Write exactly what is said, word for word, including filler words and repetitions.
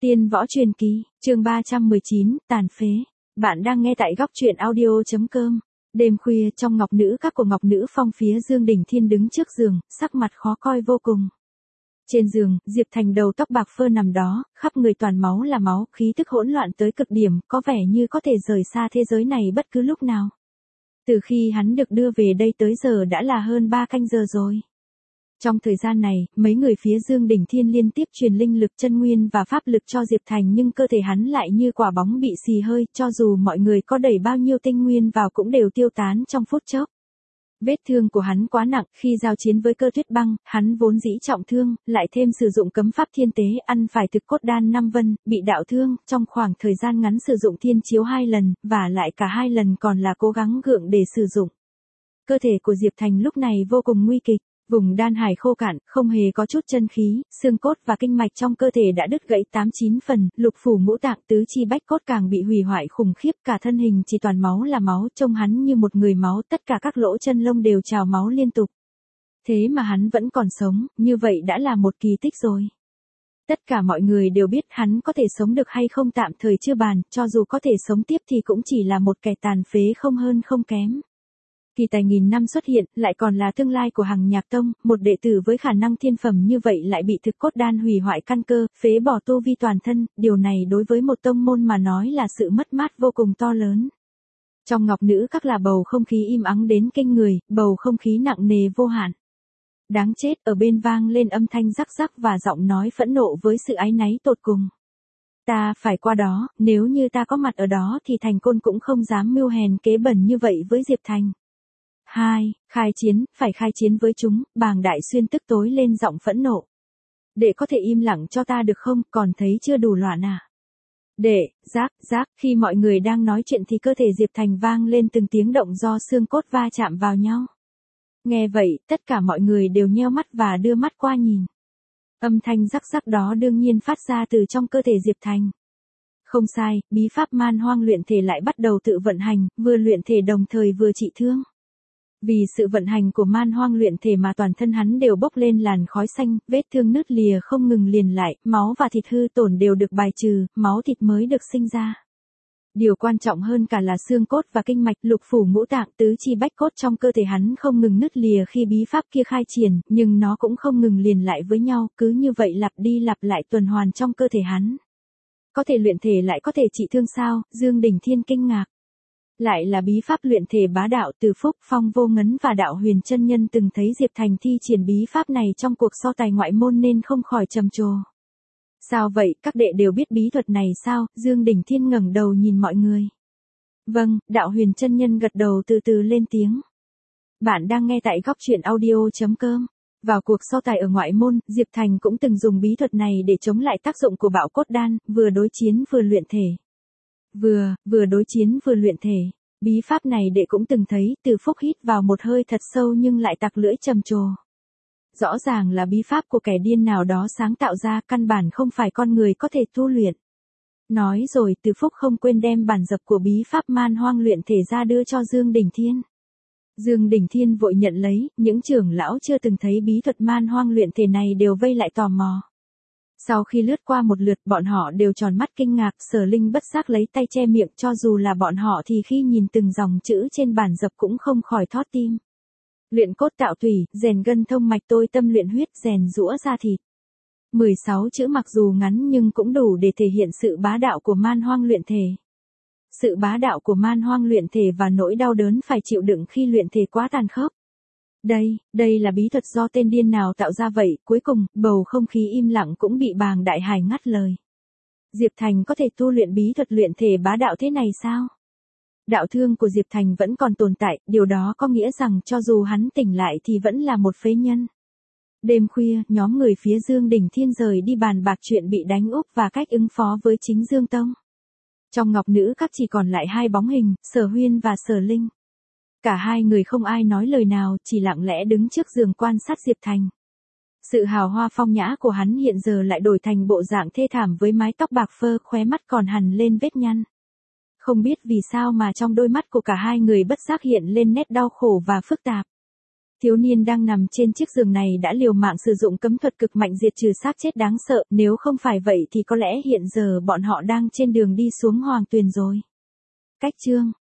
Tiên võ truyền kỳ, chương ba trăm mười chín, tàn phế. Bạn đang nghe tại góc truyện audio.com. Đêm khuya trong ngọc nữ các của ngọc nữ phong phía Dương Đình Thiên đứng trước giường, sắc mặt khó coi vô cùng. Trên giường, Diệp Thành đầu tóc bạc phơ nằm đó, khắp người toàn máu là máu, khí tức hỗn loạn tới cực điểm, có vẻ như có thể rời xa thế giới này bất cứ lúc nào. Từ khi hắn được đưa về đây tới giờ đã là hơn ba canh giờ rồi. Trong thời gian này, mấy người phía Dương Đình Thiên liên tiếp truyền linh lực chân nguyên và pháp lực cho Diệp Thành nhưng cơ thể hắn lại như quả bóng bị xì hơi, cho dù mọi người có đẩy bao nhiêu tinh nguyên vào cũng đều tiêu tán trong phút chốc. Vết thương của hắn quá nặng, khi giao chiến với Cơ Tuyết Băng, hắn vốn dĩ trọng thương, lại thêm sử dụng cấm pháp thiên tế, ăn phải thực cốt đan năm vân, bị đạo thương, trong khoảng thời gian ngắn sử dụng thiên chiếu hai lần, và lại cả hai lần còn là cố gắng gượng để sử dụng. Cơ thể của Diệp Thành lúc này vô cùng nguy kịch. Vùng đan hải khô cạn, không hề có chút chân khí, xương cốt và kinh mạch trong cơ thể đã đứt gãy tám chín phần, lục phủ ngũ tạng tứ chi bách cốt càng bị hủy hoại khủng khiếp, cả thân hình chỉ toàn máu là máu, trông hắn như một người máu, tất cả các lỗ chân lông đều trào máu liên tục. Thế mà hắn vẫn còn sống, như vậy đã là một kỳ tích rồi. Tất cả mọi người đều biết hắn có thể sống được hay không tạm thời chưa bàn, cho dù có thể sống tiếp thì cũng chỉ là một kẻ tàn phế không hơn không kém. Kỳ tài nghìn năm xuất hiện, lại còn là tương lai của Hằng Nhạc Tông, một đệ tử với khả năng thiên phẩm như vậy lại bị thực cốt đan hủy hoại căn cơ, phế bỏ tu vi toàn thân, điều này đối với một tông môn mà nói là sự mất mát vô cùng to lớn. Trong ngọc nữ các là bầu không khí im ắng đến kinh người, bầu không khí nặng nề vô hạn. Đáng chết, ở bên vang lên âm thanh rắc rắc và giọng nói phẫn nộ với sự áy náy tột cùng. Ta phải qua đó, nếu như ta có mặt ở đó thì Thành Côn cũng không dám mưu hèn kế bẩn như vậy với Diệp Thành. Hai, khai chiến, phải khai chiến với chúng, Bàng Đại Xuyên tức tối lên giọng phẫn nộ. Đệ có thể im lặng cho ta được không, còn thấy chưa đủ loạn à? Đệ, giác, giác, khi mọi người đang nói chuyện thì cơ thể Diệp Thành vang lên từng tiếng động do xương cốt va chạm vào nhau. Nghe vậy, tất cả mọi người đều nheo mắt và đưa mắt qua nhìn. Âm thanh rắc rắc đó đương nhiên phát ra từ trong cơ thể Diệp Thành. Không sai, bí pháp man hoang luyện thể lại bắt đầu tự vận hành, vừa luyện thể đồng thời vừa trị thương. Vì sự vận hành của man hoang luyện thể mà toàn thân hắn đều bốc lên làn khói xanh, vết thương nứt lìa không ngừng liền lại, máu và thịt hư tổn đều được bài trừ, máu thịt mới được sinh ra. Điều quan trọng hơn cả là xương cốt và kinh mạch, lục phủ ngũ tạng tứ chi bách cốt trong cơ thể hắn không ngừng nứt lìa khi bí pháp kia khai triển, nhưng nó cũng không ngừng liền lại với nhau, cứ như vậy lặp đi lặp lại tuần hoàn trong cơ thể hắn. Có thể luyện thể lại có thể trị thương sao? Dương Đình Thiên kinh ngạc. Lại là bí pháp luyện thể bá đạo. Từ Phúc, Phong Vô Ngấn và Đạo Huyền chân nhân từng thấy Diệp Thành thi triển bí pháp này trong cuộc so tài ngoại môn nên không khỏi trầm trồ. Sao vậy, các đệ đều biết bí thuật này sao? Dương Đình Thiên ngẩng đầu nhìn mọi người. Vâng, Đạo Huyền chân nhân gật đầu từ từ lên tiếng. Bạn đang nghe tại góc truyện audio.com. Vào cuộc so tài ở ngoại môn, Diệp Thành cũng từng dùng bí thuật này để chống lại tác dụng của bạo cốt đan, vừa đối chiến vừa luyện thể. Vừa, vừa đối chiến vừa luyện thể. Bí pháp này đệ cũng từng thấy. Từ Phúc hít vào một hơi thật sâu nhưng lại tặc lưỡi trầm trồ. Rõ ràng là bí pháp của kẻ điên nào đó sáng tạo ra, căn bản không phải con người có thể tu luyện. Nói rồi Từ Phúc không quên đem bản dập của bí pháp man hoang luyện thể ra đưa cho Dương Đình Thiên. Dương Đình Thiên vội nhận lấy, những trưởng lão chưa từng thấy bí thuật man hoang luyện thể này đều vây lại tò mò. Sau khi lướt qua một lượt bọn họ đều tròn mắt kinh ngạc, Sở Linh bất giác lấy tay che miệng, cho dù là bọn họ thì khi nhìn từng dòng chữ trên bản dập cũng không khỏi thót tim. Luyện cốt tạo tủy, rèn gân thông mạch, tôi tâm luyện huyết, rèn giũa da thịt. mười sáu chữ mặc dù ngắn nhưng cũng đủ để thể hiện sự bá đạo của man hoang luyện thể. Sự bá đạo của man hoang luyện thể và nỗi đau đớn phải chịu đựng khi luyện thể quá tàn khốc. Đây, đây là bí thuật do tên điên nào tạo ra vậy? Cuối cùng, bầu không khí im lặng cũng bị Bàng Đại Hải ngắt lời. Diệp Thành có thể tu luyện bí thuật luyện thể bá đạo thế này sao? Đạo thương của Diệp Thành vẫn còn tồn tại, điều đó có nghĩa rằng cho dù hắn tỉnh lại thì vẫn là một phế nhân. Đêm khuya, nhóm người phía Dương Đình Thiên rời đi bàn bạc chuyện bị đánh úp và cách ứng phó với chính Dương Tông. Trong ngọc nữ các chỉ còn lại hai bóng hình, Sở Huyên và Sở Linh. Cả hai người không ai nói lời nào, chỉ lặng lẽ đứng trước giường quan sát Diệp Thành. Sự hào hoa phong nhã của hắn hiện giờ lại đổi thành bộ dạng thê thảm với mái tóc bạc phơ, khóe mắt còn hằn lên vết nhăn. Không biết vì sao mà trong đôi mắt của cả hai người bất giác hiện lên nét đau khổ và phức tạp. Thiếu niên đang nằm trên chiếc giường này đã liều mạng sử dụng cấm thuật cực mạnh diệt trừ xác chết đáng sợ, nếu không phải vậy thì có lẽ hiện giờ bọn họ đang trên đường đi xuống hoàng tuyền rồi. Cách chương